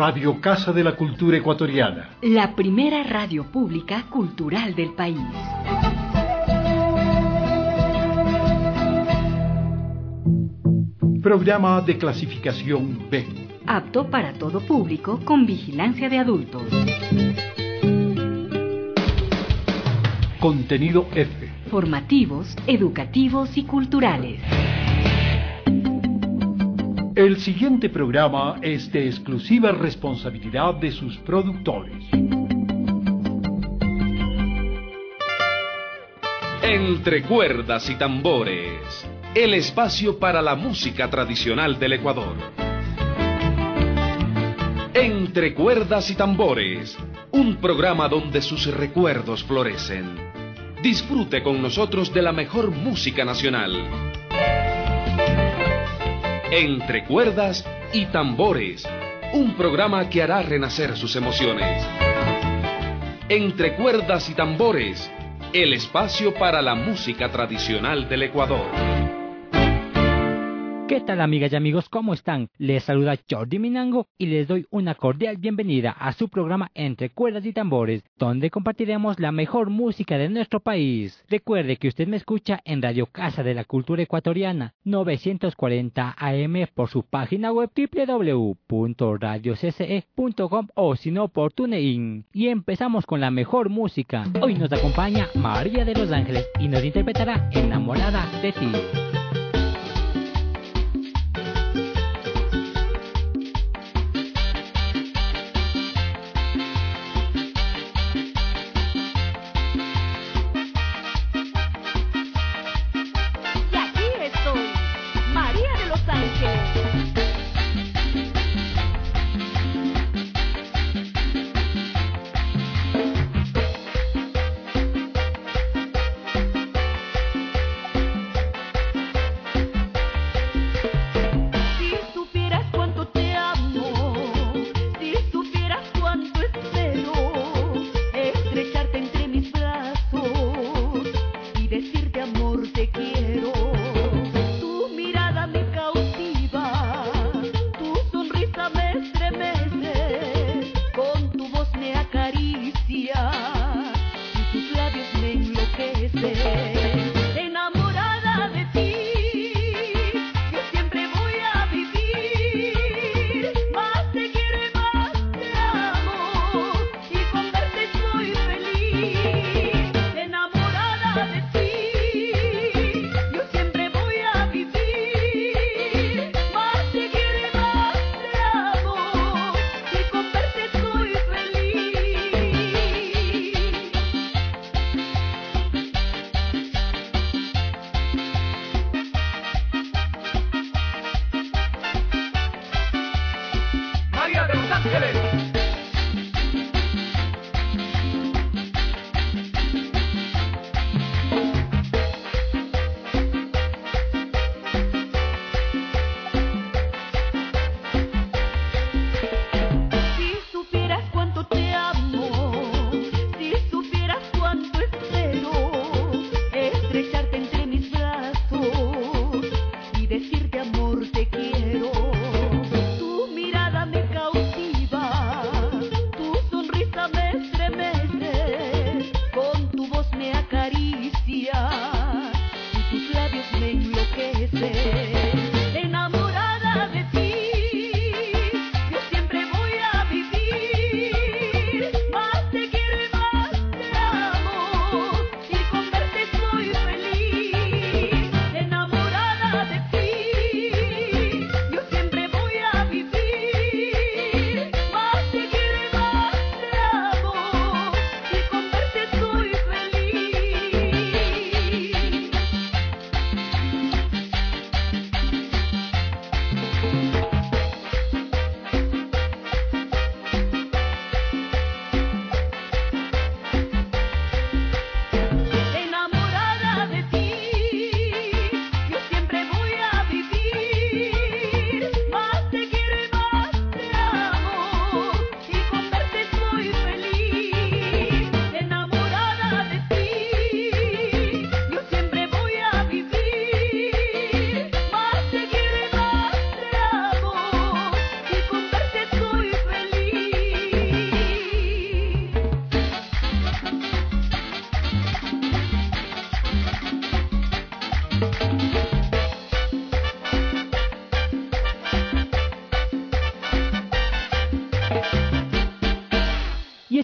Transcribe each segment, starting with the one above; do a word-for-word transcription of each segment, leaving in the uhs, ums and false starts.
Radio Casa de la Cultura Ecuatoriana. La primera radio pública cultural del país. Programa de clasificación B. Apto para todo público con vigilancia de adultos. Contenido F. Formativos, educativos y culturales. El siguiente programa es de exclusiva responsabilidad de sus productores. Entre cuerdas y tambores, el espacio para la música tradicional del Ecuador. Entre cuerdas y tambores, un programa donde sus recuerdos florecen. Disfrute con nosotros de la mejor música nacional. Entre cuerdas y tambores, un programa que hará renacer sus emociones. Entre cuerdas y tambores, el espacio para la música tradicional del Ecuador. ¿Qué tal, amigas y amigos? ¿Cómo están? Les saluda Jordi Minango y les doy una cordial bienvenida a su programa Entre Cuerdas y Tambores, donde compartiremos la mejor música de nuestro país. Recuerde que usted me escucha en Radio Casa de la Cultura Ecuatoriana, novecientos cuarenta A M por su página web doble u doble u doble u punto radio c c e punto com o si no por TuneIn. Y empezamos con la mejor música. Hoy nos acompaña María de los Ángeles y nos interpretará Enamorada de ti. Decirte amor te quiero, tu mirada me cautiva.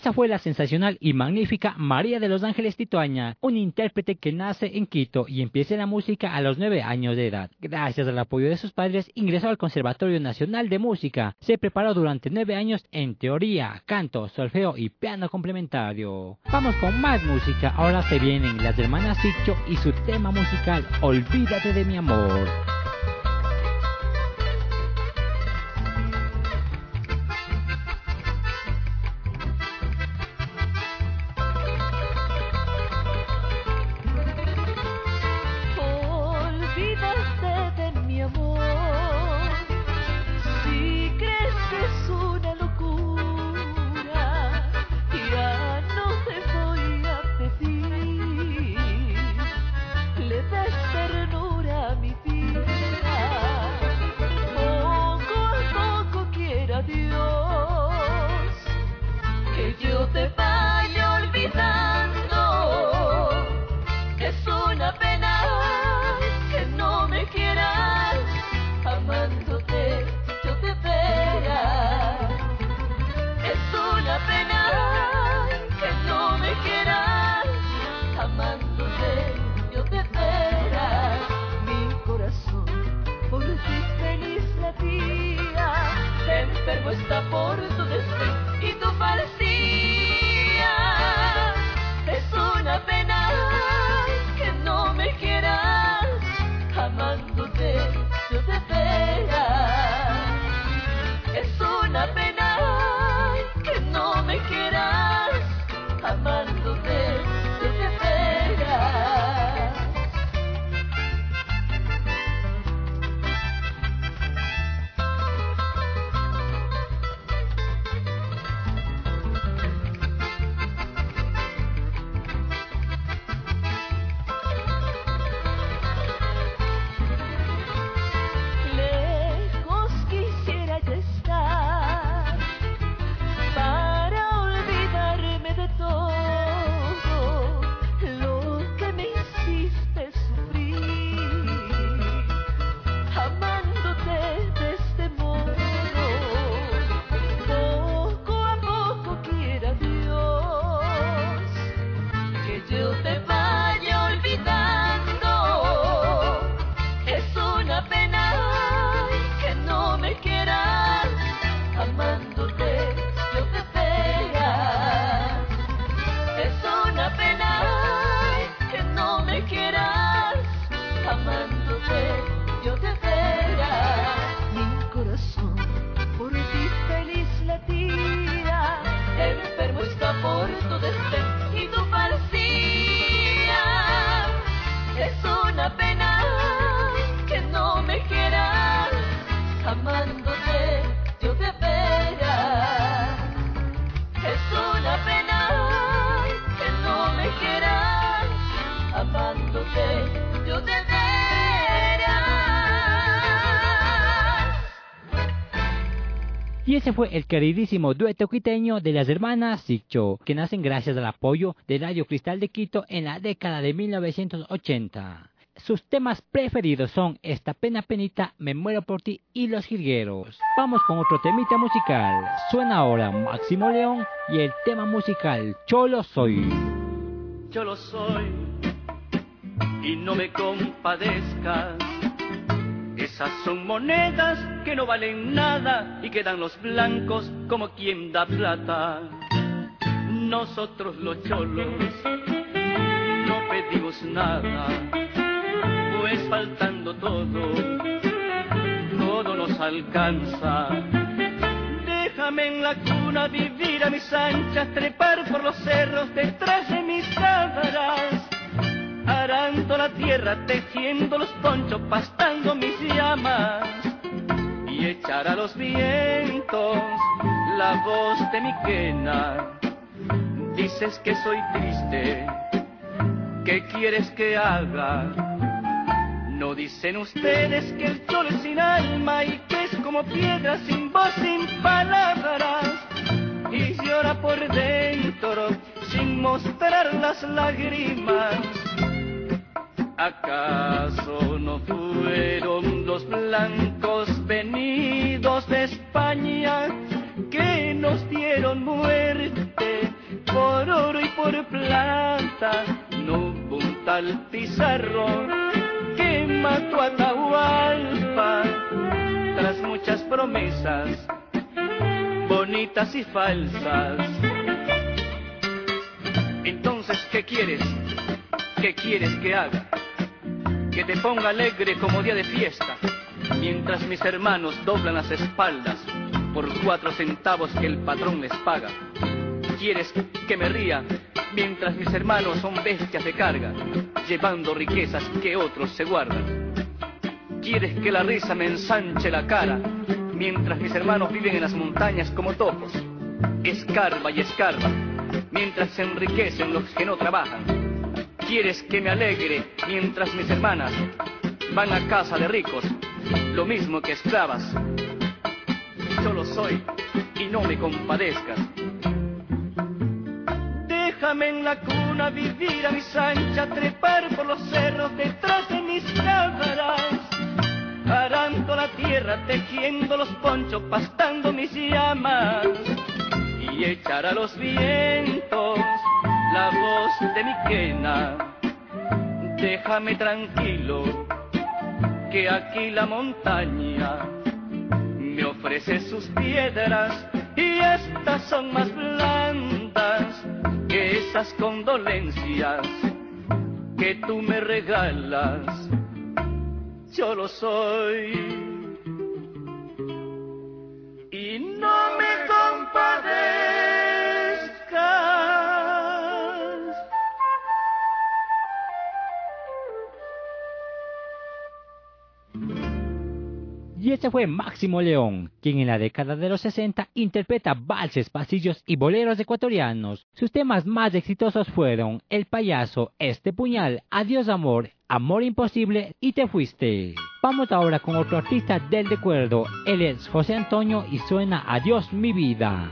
Esa fue la sensacional y magnífica María de los Ángeles Titoaña, un intérprete que nace en Quito y empieza en la música a los nueve años de edad. Gracias al apoyo de sus padres, ingresó al Conservatorio Nacional de Música. Se preparó durante nueve años en teoría, canto, solfeo y piano complementario. Vamos con más música. Ahora se vienen las hermanas Siccho y su tema musical Olvídate de mi amor. Enfermo está por tu desdén y tu falsía. Es una pena que no me quieras, amándote yo te espera. Es una pena que no me quieras, amándote yo te espera. Y ese fue el queridísimo dueto quiteño de las hermanas Siccho, que nacen gracias al apoyo de Radio Cristal de Quito en la década de mil novecientos ochenta. Sus temas preferidos son Esta pena penita, Me muero por ti y Los Jilgueros. Vamos con otro temita musical. Suena ahora Máximo León y el tema musical Cholo Soy. Cholo soy y no me compadezcas. Esas son monedas que no valen nada y quedan los blancos como quien da plata. Nosotros los cholos no pedimos nada, pues faltando todo, todo nos alcanza. Déjame en la cuna vivir a mis anchas, trepar por los cerros detrás de mis cámaras, arando la tierra, tejiendo los ponchos, pastando mis llamas, y echar a los vientos la voz de mi quena. Dices que soy triste, ¿qué quieres que haga? ¿No dicen ustedes que el cholo es sin alma y que es como piedra sin voz, sin palabras? Y llora por dentro sin mostrar las lágrimas. ¿Acaso no fueron los blancos venidos de España que nos dieron muerte cerro que mató a Atahualpa tras muchas promesas bonitas y falsas. Entonces, ¿qué quieres? ¿Qué quieres que haga? Que te ponga alegre como día de fiesta, mientras mis hermanos doblan las espaldas por cuatro centavos que el patrón les paga. ¿Quieres que me ría mientras mis hermanos son bestias de carga, llevando riquezas que otros se guardan? ¿Quieres que la risa me ensanche la cara mientras mis hermanos viven en las montañas como topos? Escarba y escarba mientras se enriquecen los que no trabajan. ¿Quieres que me alegre mientras mis hermanas van a casa de ricos, lo mismo que esclavas? Yo lo soy y no me compadezcas. Déjame en la cuna vivir a mis anchas, trepar por los cerros detrás de mis cámaras, arando la tierra, tejiendo los ponchos, pastando mis llamas, y echar a los vientos la voz de mi quena. Déjame tranquilo, que aquí la montaña me ofrece sus piedras, y estas son más blandas que esas condolencias que tú me regalas. Yo lo soy y no me compadezcas. Y ese fue Máximo León, quien en la década de los sesenta interpreta valses, pasillos y boleros ecuatorianos. Sus temas más exitosos fueron El Payaso, Este Puñal, Adiós Amor, Amor Imposible y Te Fuiste. Vamos ahora con otro artista del recuerdo. Él es José Antonio y suena Adiós Mi Vida.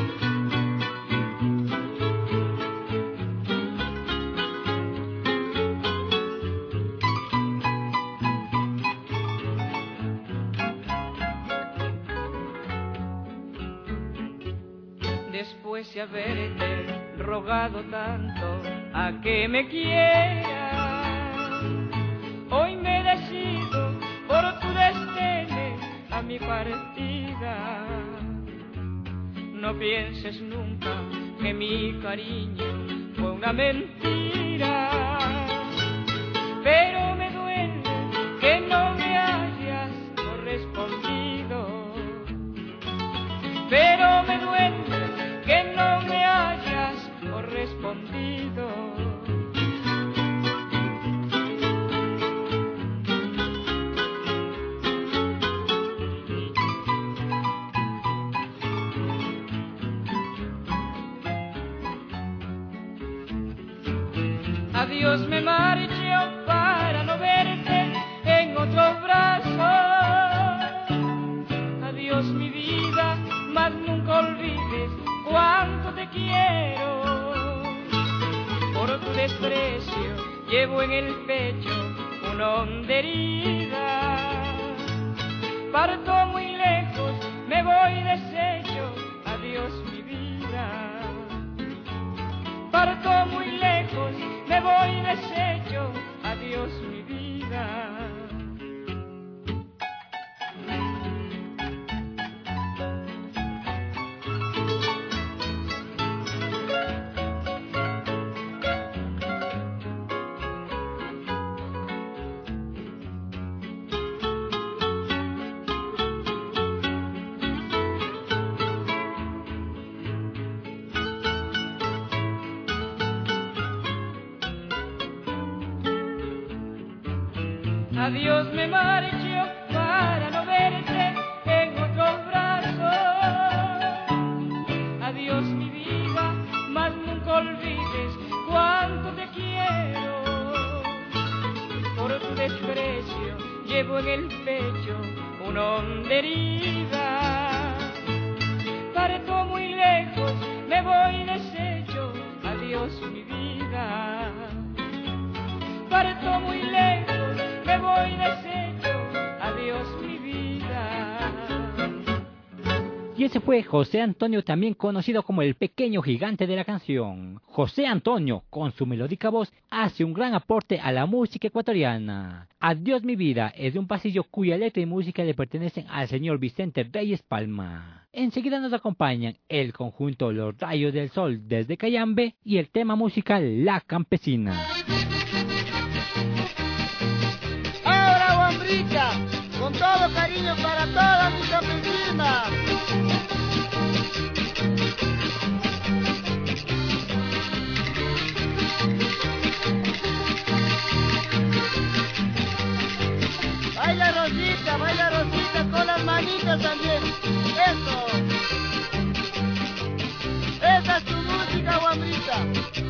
Después de haberte rogado tanto a que me quieras, hoy me decido por tu destino a mi partida. No pienses nunca que mi cariño fue una mentira, pero me duele que no me hayas correspondido. Pero me duele que no me hayas correspondido. Adiós, me marcho para no verte en otro brazo. Adiós, mi vida, mas nunca olvides cuánto te quiero. Por tu desprecio llevo en el pecho una honda herida. Parto muy lejos, me voy deshecho. Adiós, mi vida. Parto muy lejos, me voy deshecho. Adiós, mi vida. Adiós, me marcho para no verte en otros brazos. Adiós, mi vida, mas nunca olvides cuánto te quiero. Por tu desprecio llevo en el pecho una honda herida. Parto muy lejos, me voy deshecho. Adiós, mi vida. Parto muy lejos, me voy deshecho. Adiós, mi vida. Y ese fue José Antonio, también conocido como el pequeño gigante de la canción. José Antonio, con su melódica voz, hace un gran aporte a la música ecuatoriana. Adiós mi vida es de un pasillo cuya letra y música le pertenecen al señor Vicente Reyes Palma. Enseguida nos acompañan el conjunto Los Rayos del Sol desde Cayambe y el tema musical La Campesina. Ahora Guambrica, con todo cariño para todas mis campesinas. Baila Rosita, baila Rosita con las manitas también. Eso. Esa es tu música, Guambrica.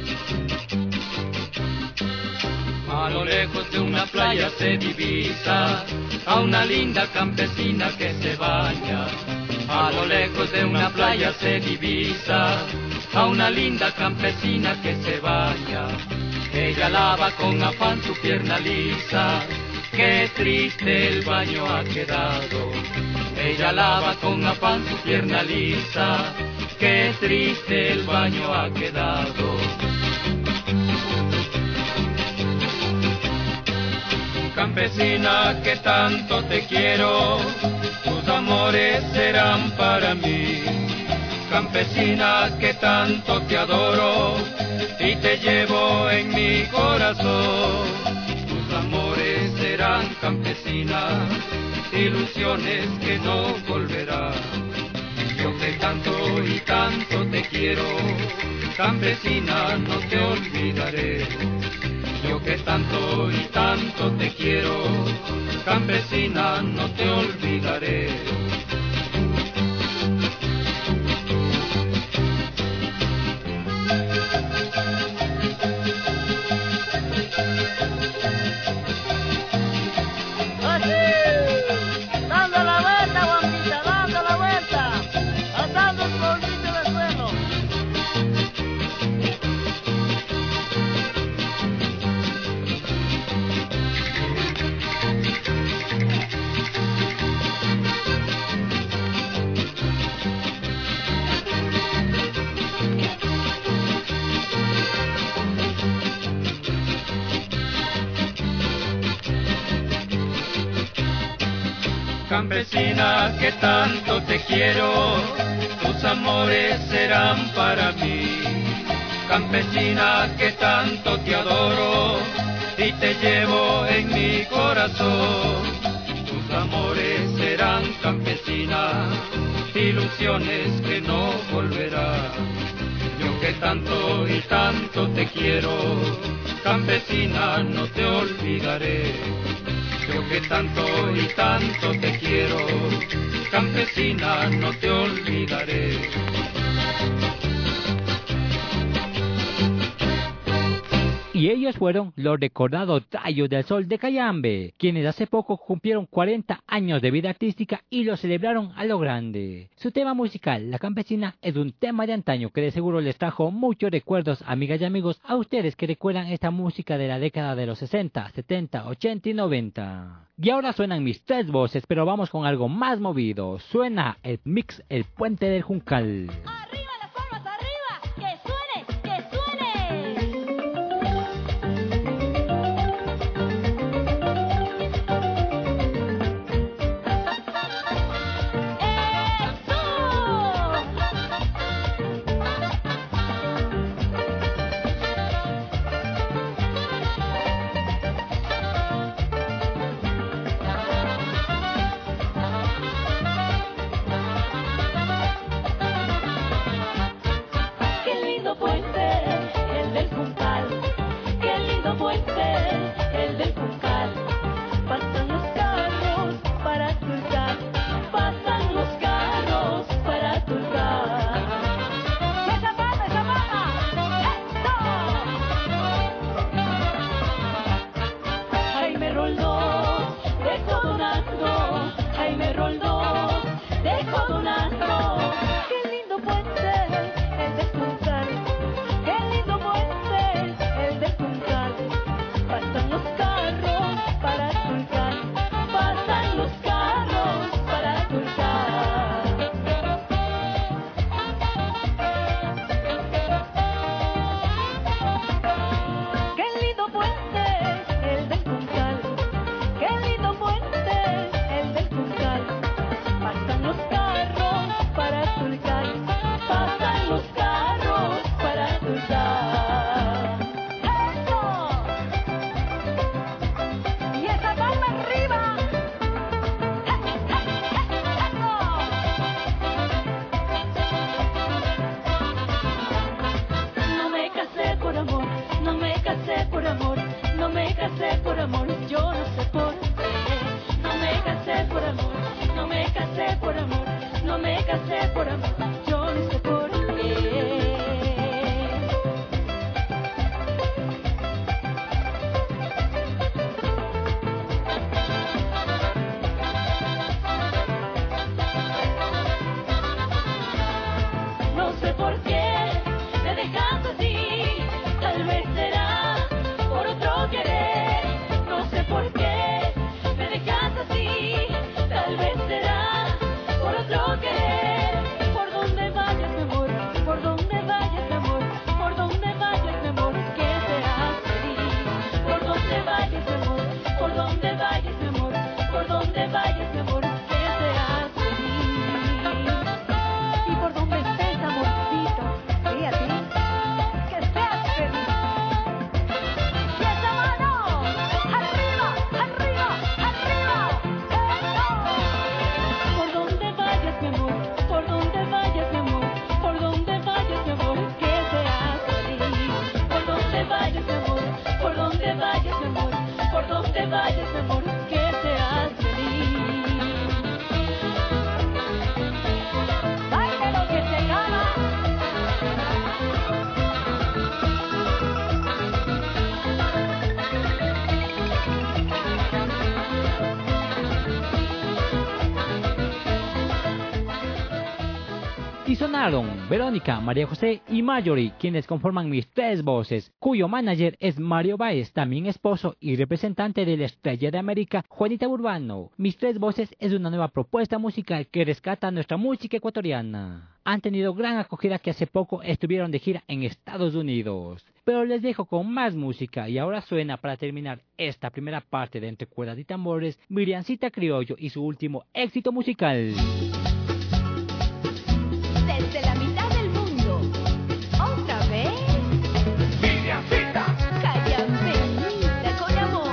A lo lejos de una playa se divisa a una linda campesina que se baña. A lo lejos de una playa se divisa a una linda campesina que se baña. Ella lava con afán su pierna lisa, qué triste el baño ha quedado. Ella lava con afán su pierna lisa, qué triste el baño ha quedado. Campesina que tanto te quiero, tus amores serán para mí. Campesina que tanto te adoro y te llevo en mi corazón. Tus amores serán, campesina, ilusiones que no volverán. Yo que tanto y tanto te quiero, campesina, no te olvidaré. Yo que tanto y tanto te quiero, campesina, no te olvidaré. Campesina que tanto te quiero, tus amores serán para mí. Campesina que tanto te adoro y te llevo en mi corazón. Tus amores serán, campesina, ilusiones que no volverán. Yo que tanto y tanto te quiero, campesina, no te olvidaré. Yo que tanto y tanto te quiero, campesina, no te olvidaré. Y ellos fueron los recordados Rayos del Sol de Cayambe, quienes hace poco cumplieron cuarenta años de vida artística y lo celebraron a lo grande. Su tema musical, La Campesina, es un tema de antaño que de seguro les trajo muchos recuerdos, amigas y amigos, a ustedes que recuerdan esta música de la década de los sesenta, setenta, ochenta y noventa. Y ahora suenan mis tres voces, pero vamos con algo más movido. Suena el mix El Puente del Juncal. ¡Arriba las palmas, arriba! ¡Que suene, que suene! Yo me casé por amor, yo no sé por qué. No sé por qué me dejas así, tal vez será por otro querer. No sé por qué me dejas así, tal vez será por otro querer. Por donde vayas, mi amor, por donde vayas, mi amor, por donde vayas, mi amor, que seas feliz. Por donde vayas, mi amor, por donde vayas, mi amor, por donde vayas, mi amor, que seas feliz. Y por donde estés, amorcito, sí, a ti, que seas feliz. Y esa mano, arriba, arriba, arriba, eso. Por donde vayas, mi amor, por donde vayas, mi amor, por donde vayas, mi amor, que seas feliz. Por donde vayas, mi amor, por donde vayas, mi amor, por donde vayas, mi amor, que seas feliz. Baile lo que se gana. Y sonaron Verónica, María José y Marjorie, quienes conforman Mis Tres Voces, cuyo manager es Mario Báez, también esposo y representante de la estrella de América, Juanita Urbano. Mis Tres Voces es una nueva propuesta musical que rescata nuestra música ecuatoriana. Han tenido gran acogida que hace poco estuvieron de gira en Estados Unidos. Pero les dejo con más música y ahora suena para terminar esta primera parte de Entre Cuerdas y Tambores, Miriancita Criollo y su último éxito musical. Desde la mitad del mundo, otra vez, Miriancita. Callambenita con amor.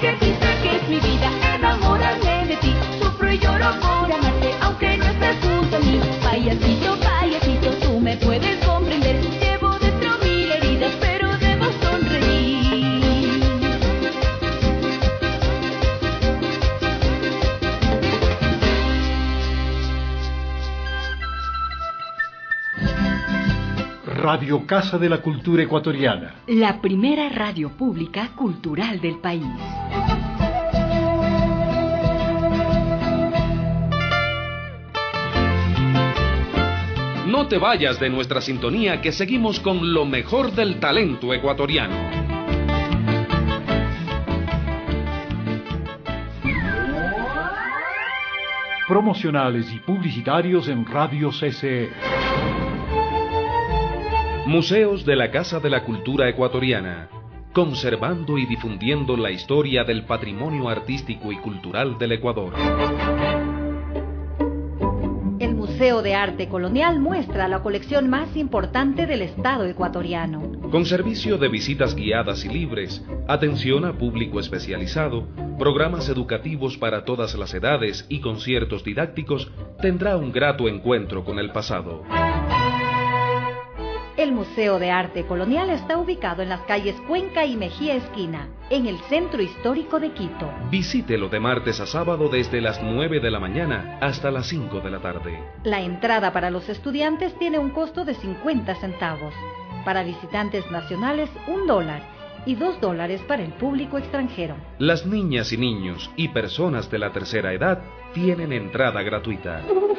que dice que es mi vida, enamorarme de ti. Sufro y lloro por amarte, aunque no estés junto a mí. Payasito, payasito, tú me puedes comprender. Llevo dentro mil heridas, pero debo sonreír. Radio Casa de la Cultura Ecuatoriana. La primera radio pública cultural del país. No te vayas de nuestra sintonía, que seguimos con lo mejor del talento ecuatoriano. Promocionales y publicitarios en Radio C C E. Museos de la Casa de la Cultura Ecuatoriana, conservando y difundiendo la historia del patrimonio artístico y cultural del Ecuador. El Museo de Arte Colonial muestra la colección más importante del Estado ecuatoriano. Con servicio de visitas guiadas y libres, atención a público especializado, programas educativos para todas las edades y conciertos didácticos, tendrá un grato encuentro con el pasado. El Museo de Arte Colonial está ubicado en las calles Cuenca y Mejía Esquina, en el centro histórico de Quito. Visítelo de martes a sábado desde las nueve de la mañana hasta las cinco de la tarde. La entrada para los estudiantes tiene un costo de cincuenta centavos. Para visitantes nacionales, un dólar. Y dos dólares para el público extranjero. Las niñas y niños y personas de la tercera edad tienen entrada gratuita.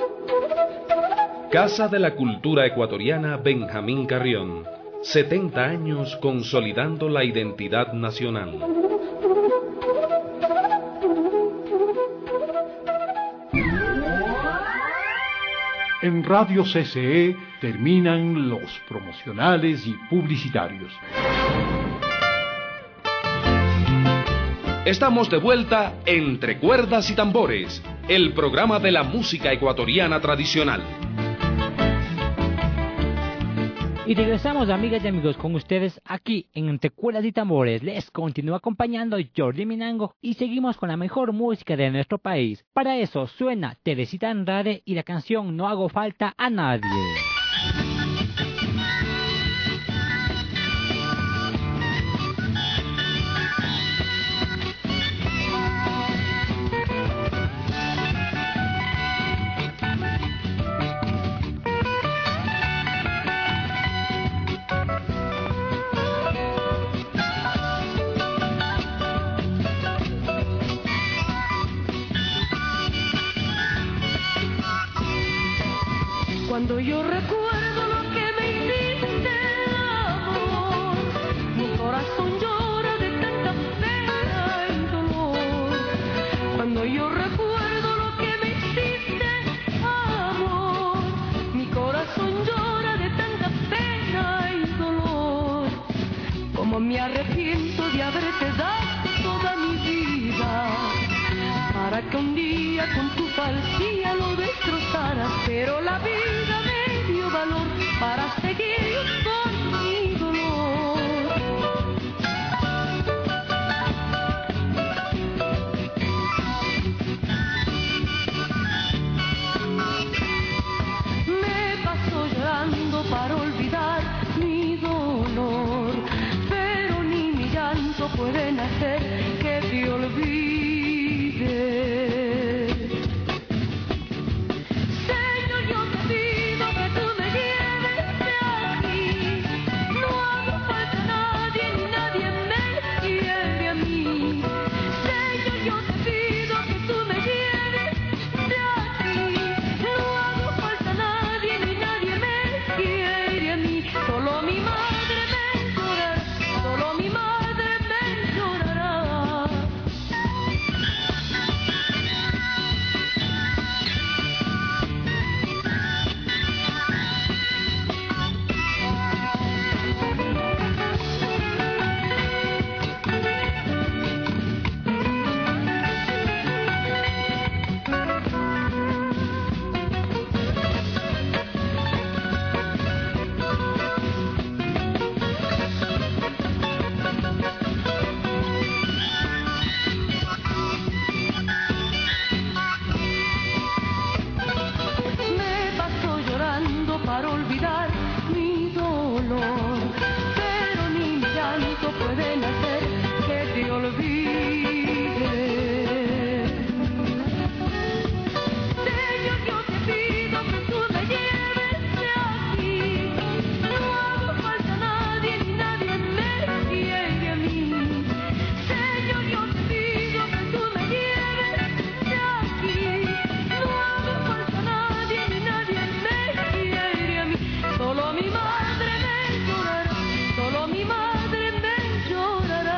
Casa de la Cultura Ecuatoriana Benjamín Carrión. setenta años consolidando la identidad nacional. En Radio C C E terminan los promocionales y publicitarios. Estamos de vuelta Entre Cuerdas y Tambores, el programa de la música ecuatoriana tradicional. Y regresamos, amigas y amigos, con ustedes aquí en Entre Cuerdas y Tambores. Les continúa acompañando Jordi Minango y seguimos con la mejor música de nuestro país. Para eso suena Teresita Andrade y la canción No hago falta a nadie. Cuando yo recuerdo lo que me hiciste, amor, mi corazón llora de tanta pena y dolor. Cuando yo recuerdo lo que me hiciste, amor, mi corazón llora de tanta pena y dolor. Como me arrepiento de haberte dado toda mi vida, para que un día con tu falsía lo destrozaras, pero la vida me dio valor para seguir con mi dolor. Me paso llorando para olvidar mi dolor, pero ni mi llanto pueden hacer que te olvide. Solo mi madre me llorará, solo mi madre me llorará. pueden hacer que te olvide. Señor, yo te pido que tú me lleves de aquí. No hago falta a nadie ni nadie me quiere a mí. Señor, yo te pido que tú me lleves de aquí. No hago falta a nadie ni nadie me quiere a mí. Solo mi madre me llorará, solo mi madre me llorará.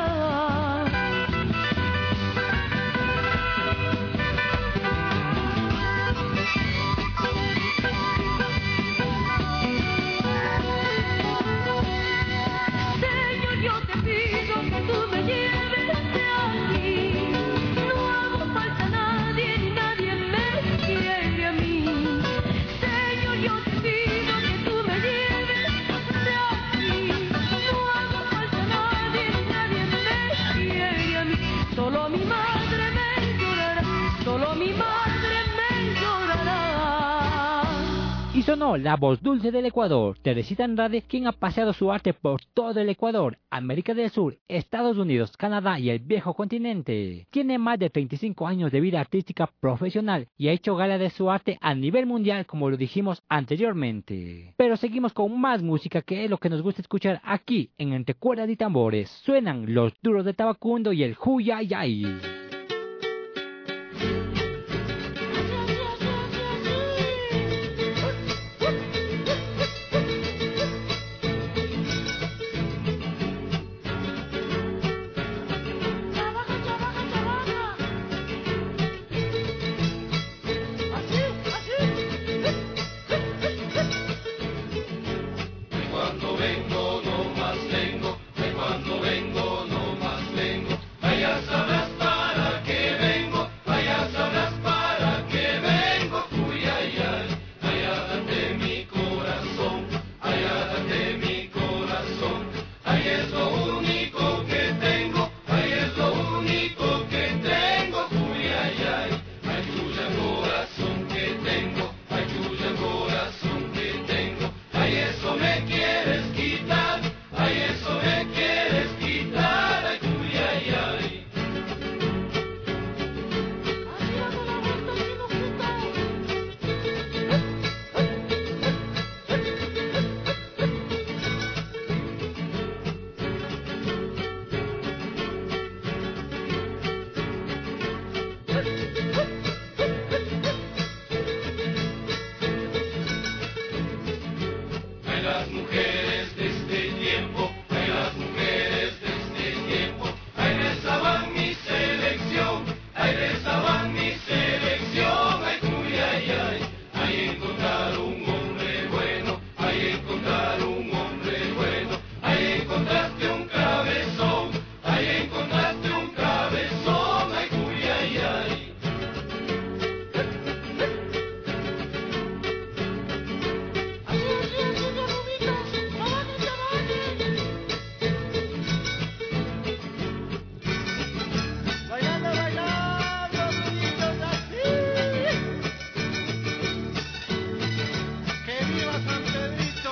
Señor, yo te pido que tú me lleves de aquí. No hago falta a nadie ni nadie me quiere a mí. Señor, yo te pido que tú me lleves de aquí. No hago falta a nadie ni nadie me quiere a mí. Solo mi madre me llorará, solo mi madre me llorará. Y sonó la voz dulce del Ecuador, Teresita Andrade, quien ha paseado su arte por todo el Ecuador, América del Sur, Estados Unidos, Canadá y el viejo continente. Tiene más de treinta y cinco años de vida artística profesional y ha hecho gala de su arte a nivel mundial, como lo dijimos anteriormente. Pero seguimos con más música, que es lo que nos gusta escuchar aquí en Entre Cuerdas y Tambores. Suenan Los Duros de Tabacundo y el Huyayay. Cuando vengo no más vengo, de cuando vengo no más vengo. Allá sabrás para qué vengo, allá sabrás para qué vengo. Uy, ay, ay, allá date mi corazón, allá date mi corazón. Ahí es lo único que tengo, ahí es lo único que tengo. Uy, ay, ay, ay, tuya corazón que tengo, ay, tuya corazón que tengo. Ay, eso me quieres quitar, ay, eso me quieres quitar, ay, uy, ay, ay. Ay, las mujeres de este tiempo, ay, las mujeres de este tiempo, ay, rezaban mi selección, ay, rezaban mi selección, ay, uy, ay, ay, ay, encontrar un hombre bueno, ay, encontrar un hombre bueno, ay, encontraste un cabezón, ay, encontraste un cabezón, ay, uy, ay, ay. Bailando, bailando, niños, así. Que viva San Pedrito.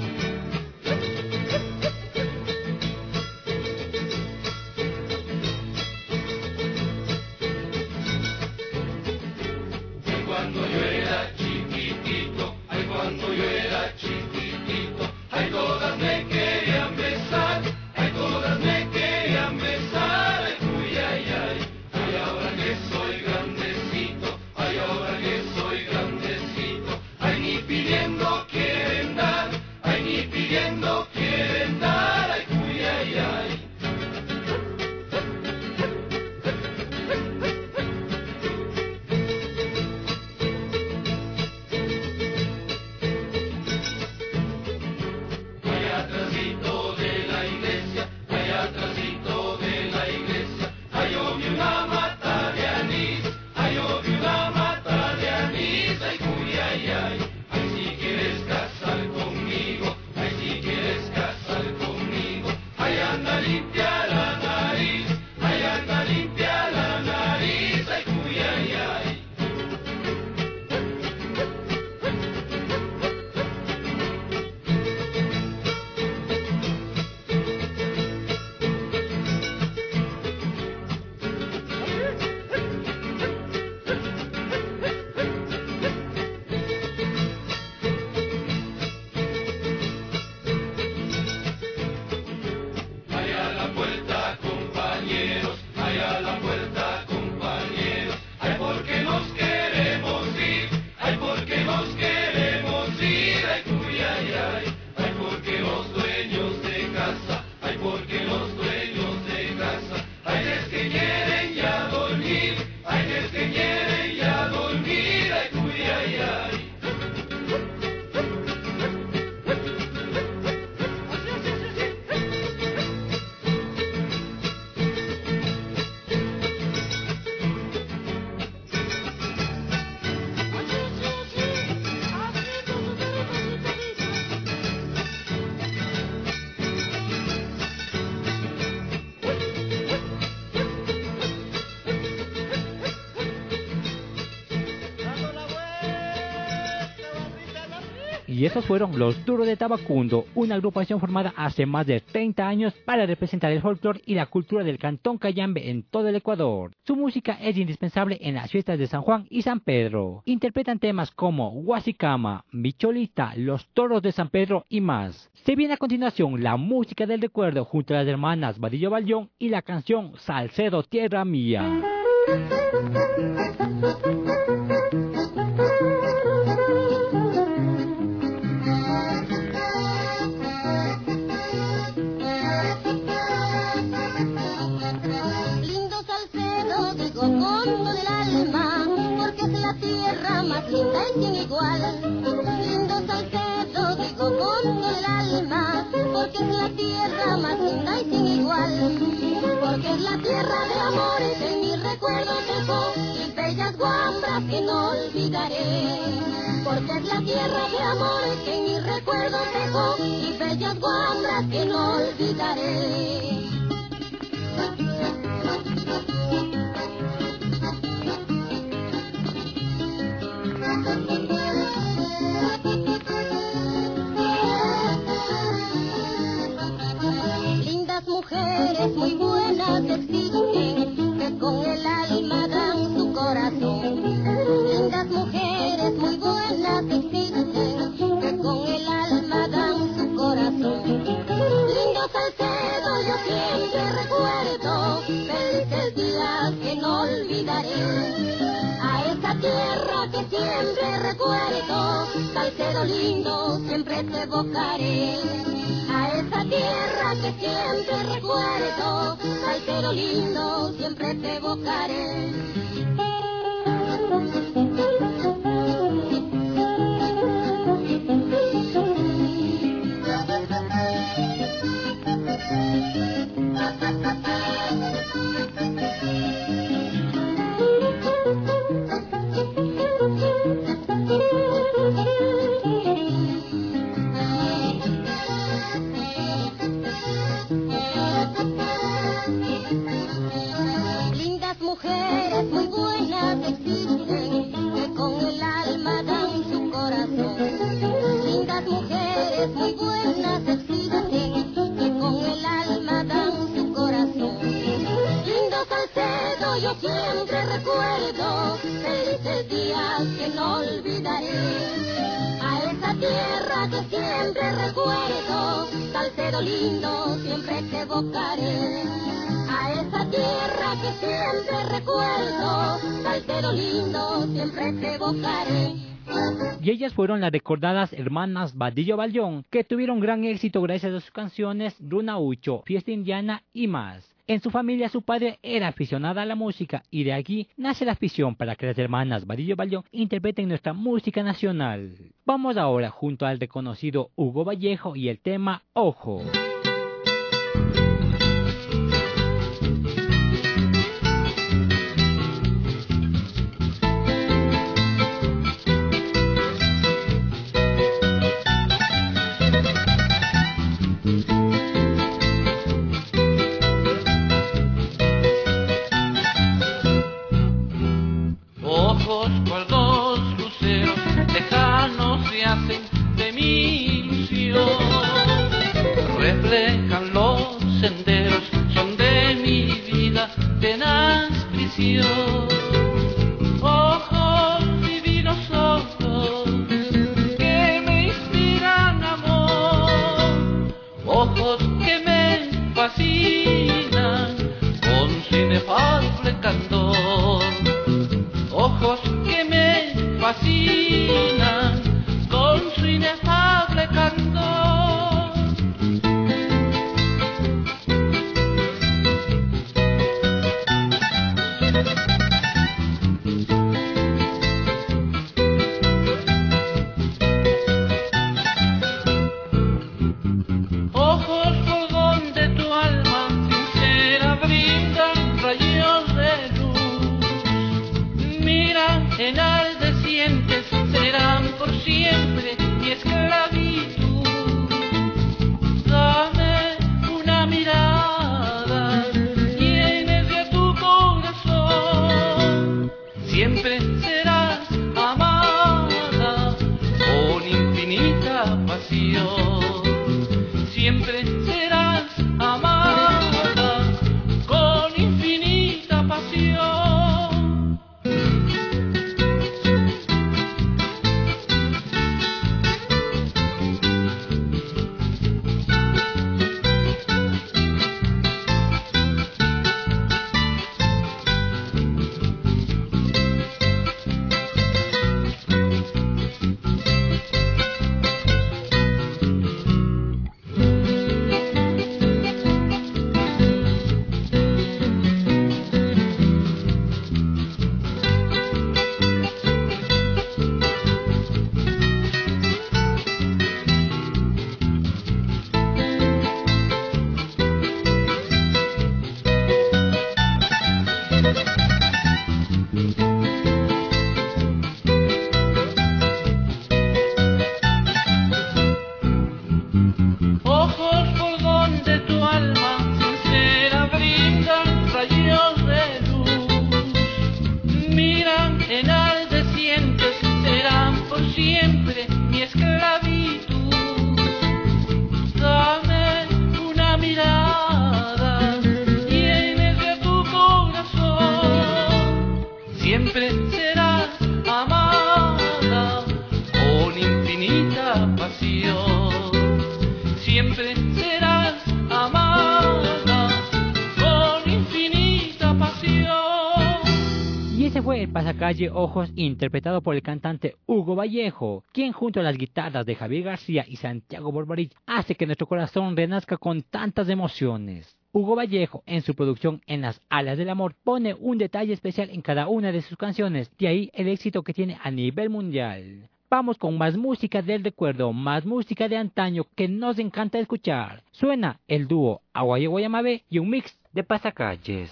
Ay, cuando yo era chiquitito, ay, cuando yo era chiquitito, ay, todas me querían besar, ay, todas me querían besar, ay, uy, ay, ay, ay, ahora que soy grandecito, ay, ahora que soy grandecito, ay, ni pidiendo quieren dar, ay, ni pidiendo quieren dar, ay, uy, ay, ay. Allá atrásito de la iglesia, allá atrásito de la iglesia, ay, yo vi una mata de anís, ay, yo vi una mata de anís, ay, uy, ay, ay, ay, si quieres casar conmigo, ay, si quieres casar conmigo, ay, anda limpia la nariz, ay, anda limpia la nariz, ay, uy, ay, ay. Y esos fueron los Duros de Tabacundo, una agrupación formada hace más de treinta años para representar el folclore y la cultura del Cantón Cayambe en todo el Ecuador. Su música es indispensable en las fiestas de San Juan y San Pedro. Interpretan temas como Guasicama, Micholita, Los Toros de San Pedro y más. Se viene a continuación la música del recuerdo junto a las hermanas Vadillo Ballón y la canción Salcedo Tierra Mía. Lindo Salcedo, digo con todo el alma, porque es la tierra más linda y sin igual. Lindo Salcedo, digo con todo el alma, porque es la tierra más linda y sin igual. Porque es la tierra de amores que en mi recuerdo dejó y bellas guambras que no olvidaré. Porque es la tierra de amores que en mi recuerdo dejó y bellas guambras que no olvidaré. Lindas mujeres muy buenas existen, que con el alma dan su corazón. Lindas mujeres muy buenas existen, que con el alma dan su corazón. Lindo Salcedo, yo siempre recuerdo, felices días que no olvidaré. A esa tierra que siempre recuerdo, Salcedo lindo, siempre te evocaré. A esa tierra que siempre recuerdo, Salcedo lindo, siempre te evocaré. Lindas mujeres muy buenas existen, que con el alma dan su corazón. Lindas mujeres muy buenas existen, que con el alma dan su corazón. Lindo Salcedo, yo siempre recuerdo, felices días que no olvidaré. A esa tierra que siempre recuerdo, Salcedo lindo, siempre te evocaré. A esa tierra que siempre recuerdo, Salcedo lindo, siempre te evocaré. Y ellas fueron las recordadas hermanas Vadillo Ballón, que tuvieron gran éxito gracias a sus canciones Runa Ucho, Fiesta Indiana y más. En su familia su padre era aficionado a la música y de aquí nace la afición para que las hermanas Vadillo Ballón interpreten nuestra música nacional. Vamos ahora junto al reconocido Hugo Vallejo y el tema Ojo. Ojos cual dos luceros lejanos se hacen de mi ilusión, reflejan los senderos, son de mi vida tenaz prisión. Ojos divinos, ojos que me inspiran amor, ojos que me fascinan con su inefable candor. Ojos que me fascinan con su inefable candor. Ojos fogón de tu alma sincera brindan rayos de luz. Mira, enaldecientes serán por siempre mi esclavitud. Dame una mirada, llenes de tu corazón. Siempre serás amada con infinita fue el pasacalle Ojos interpretado por el cantante Hugo Vallejo, quien junto a las guitarras de Javier García y Santiago Borbarich hace que nuestro corazón renazca con tantas emociones. Hugo Vallejo, en su producción En las alas del amor, pone un detalle especial en cada una de sus canciones, de ahí el éxito que tiene a nivel mundial. Vamos con más música del recuerdo, más música de antaño que nos encanta escuchar. Suena el dúo Aguayo Guayamabé y un mix de pasacalles.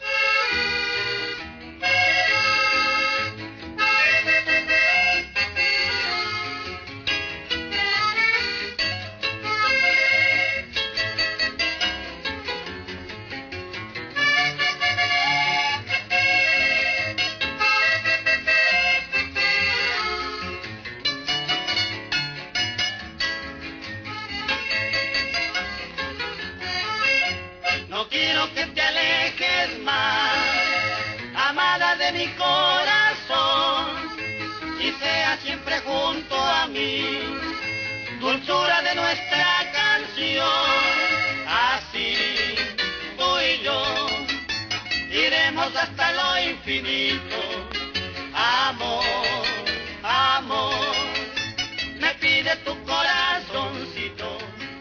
Mi corazón y sea siempre junto a mí, dulzura de nuestra canción. Así tú y yo iremos hasta lo infinito. Amor, amor, me pide tu corazoncito.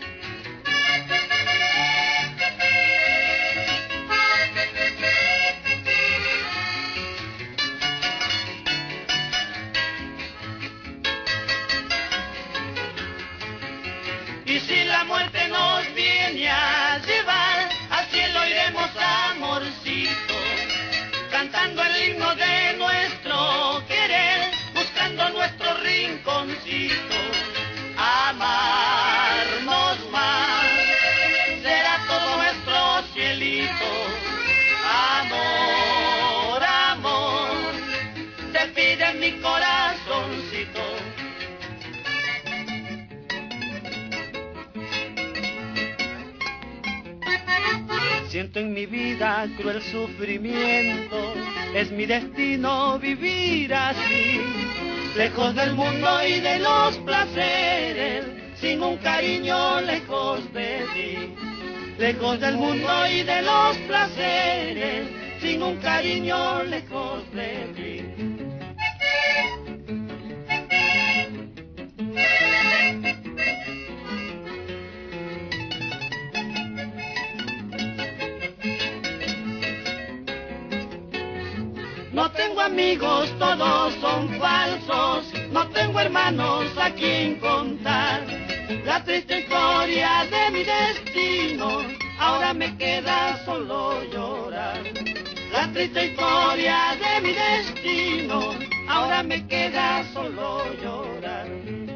Y si la muerte nos viene a llevar, al cielo iremos, amorcito, cantando el himno de nuestro querer, buscando nuestro rinconcito. Amarnos más será todo nuestro cielito. Amor, amor, te pide mi corazoncito. Siento en mi vida cruel sufrimiento, es mi destino vivir así, lejos del mundo y de los placeres, sin un cariño lejos de ti. Lejos del mundo y de los placeres, sin un cariño lejos de ti. No tengo amigos, todos son falsos, no tengo hermanos a quien contar. La triste historia de mi destino, ahora me queda solo llorar. La triste historia de mi destino, ahora me queda solo llorar.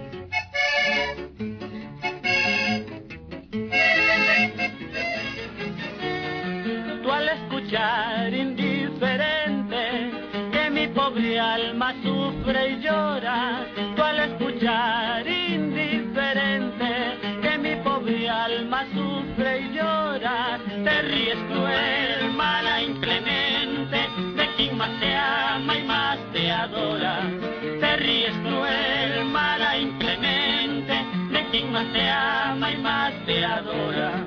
Tú al escuchar indiferente que mi pobre alma sufre y llora, tú al escuchar indiferente que mi pobre alma sufre y llora, te ríes cruel, mala, inclemente, de quien más te ama y más te adora. Te ríes cruel, mala, inclemente, de quien más te ama y más te adora.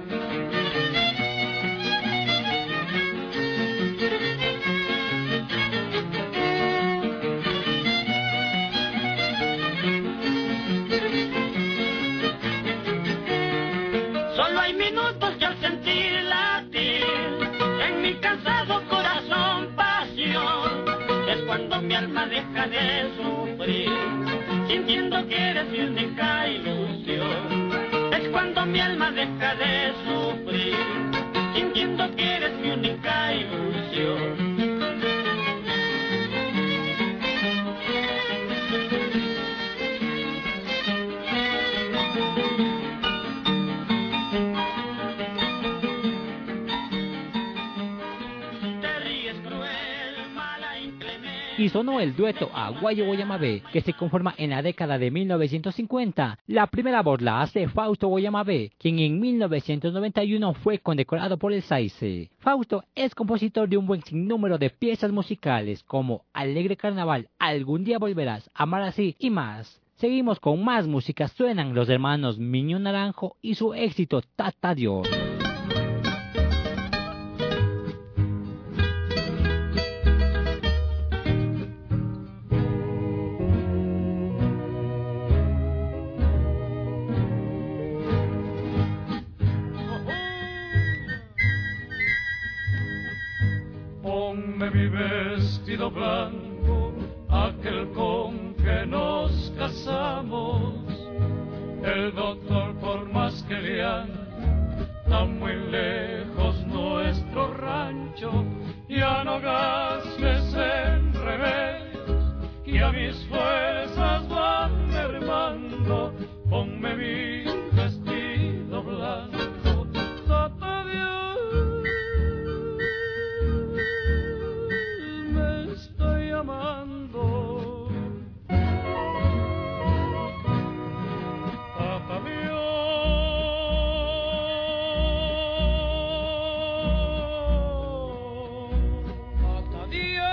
Solo hay minutos que al sentir latir en mi cansado corazón pasión, es cuando mi alma deja de sufrir, sintiendo que eres mi única ilusión. Es cuando mi alma deja de sufrir, sintiendo que eres mi única ilusión. Y sonó el dueto Aguayo Guayamabé, que se conforma en la década de mil novecientos cincuenta. La primera voz la hace Fausto Guayamabé, quien en mil novecientos noventa y uno fue condecorado por el SAICE. Fausto es compositor de un buen sinnúmero de piezas musicales como Alegre Carnaval, Algún día volverás, Amar así y más. Seguimos con más música. Suenan los hermanos Miño Naranjo y su éxito Tata Dios. ponme mi vestido blanco, aquel con que nos casamos. El doctor, por más que le ande, está muy lejos nuestro rancho. Ya no gastes en remedios, que a mis fuerzas van mermando. Ponme mi vestido blanco, tata Dios, me estoy amando. Tata Dios, tata Dios.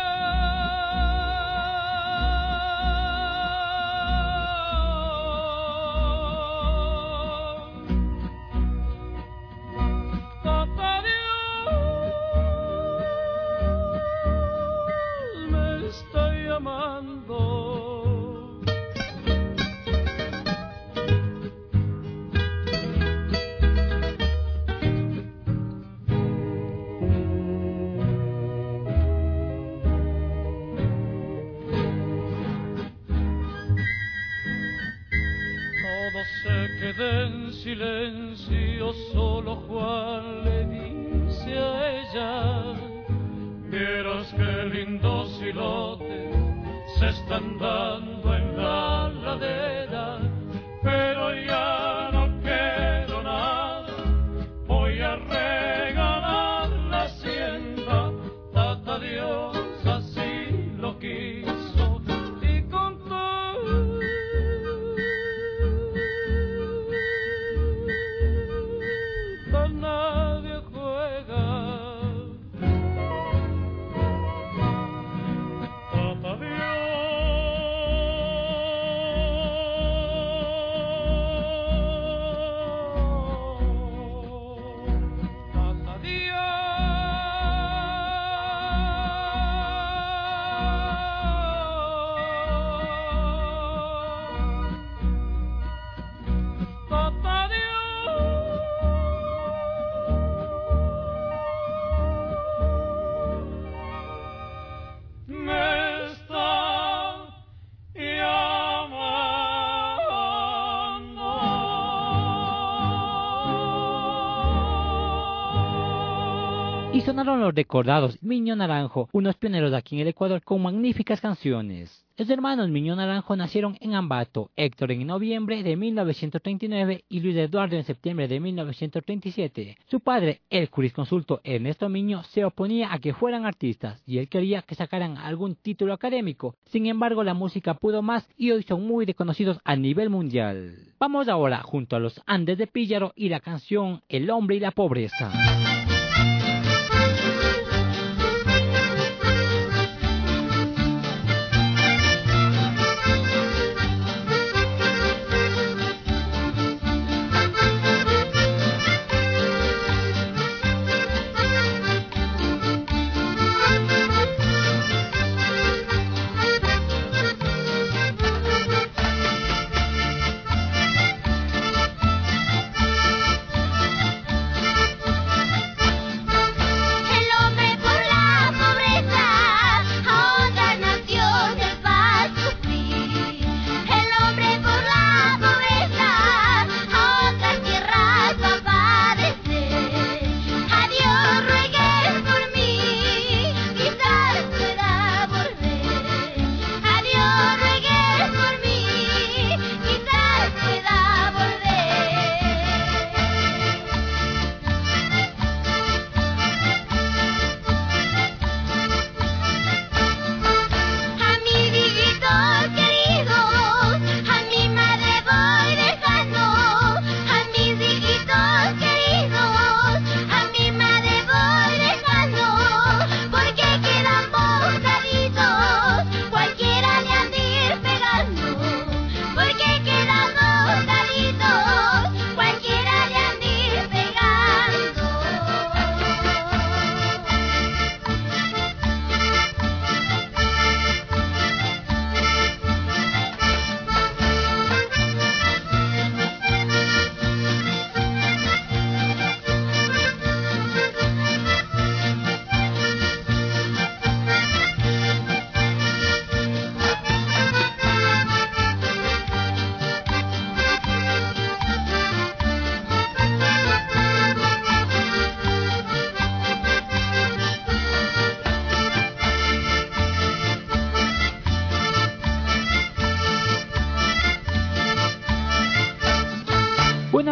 En silencio, solo Juan le dice a ella: vieras qué lindos hilotes se están dando en la ladera, pero ya no quiero nada, voy a regalar la hacienda. Tata Dios así lo quiso y con todo nadie juega. Tata Y sonaron los recordados Miño Naranjo, unos pioneros aquí en el Ecuador con magníficas canciones. Los hermanos Miño Naranjo nacieron en Ambato, Héctor en noviembre de mil novecientos treinta y nueve y Luis Eduardo en septiembre de mil novecientos treinta y siete. Su padre, el jurisconsulto Ernesto Miño, se oponía a que fueran artistas y él quería que sacaran algún título académico. Sin embargo, la música pudo más y hoy son muy reconocidos a nivel mundial. Vamos ahora junto a los Andes de Píllaro y la canción El hombre y la pobreza.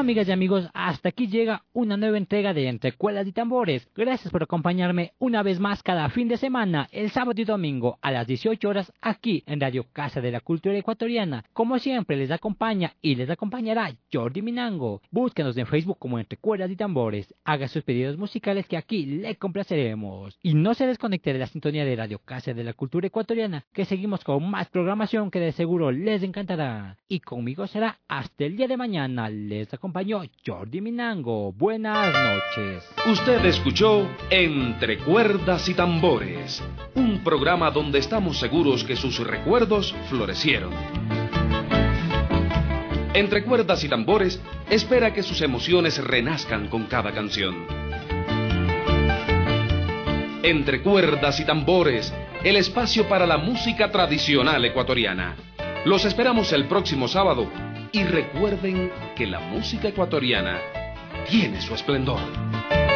amigas y amigos, hasta aquí llega una nueva entrega de Entre Cuerdas y Tambores. Gracias por acompañarme una vez más cada fin de semana, el sábado y domingo a las dieciocho horas aquí en Radio Casa de la Cultura Ecuatoriana. Como siempre les acompaña y les acompañará Jordi Minango. Búsquenos en Facebook como Entre Cuerdas y Tambores. Haga sus pedidos musicales que aquí le complaceremos. Y no se desconecte de la sintonía de Radio Casa de la Cultura Ecuatoriana, que seguimos con más programación que de seguro les encantará. Y conmigo será hasta el día de mañana. Les acompañó Jordi Minango. Buenas noches. Usted escuchó Entre Cuerdas y Tambores, un programa donde estamos seguros que sus recuerdos florecieron. Entre Cuerdas y Tambores espera que sus emociones renazcan con cada canción. Entre Cuerdas y Tambores, el espacio para la música tradicional ecuatoriana. Los esperamos el próximo sábado y recuerden que la música ecuatoriana tiene su esplendor.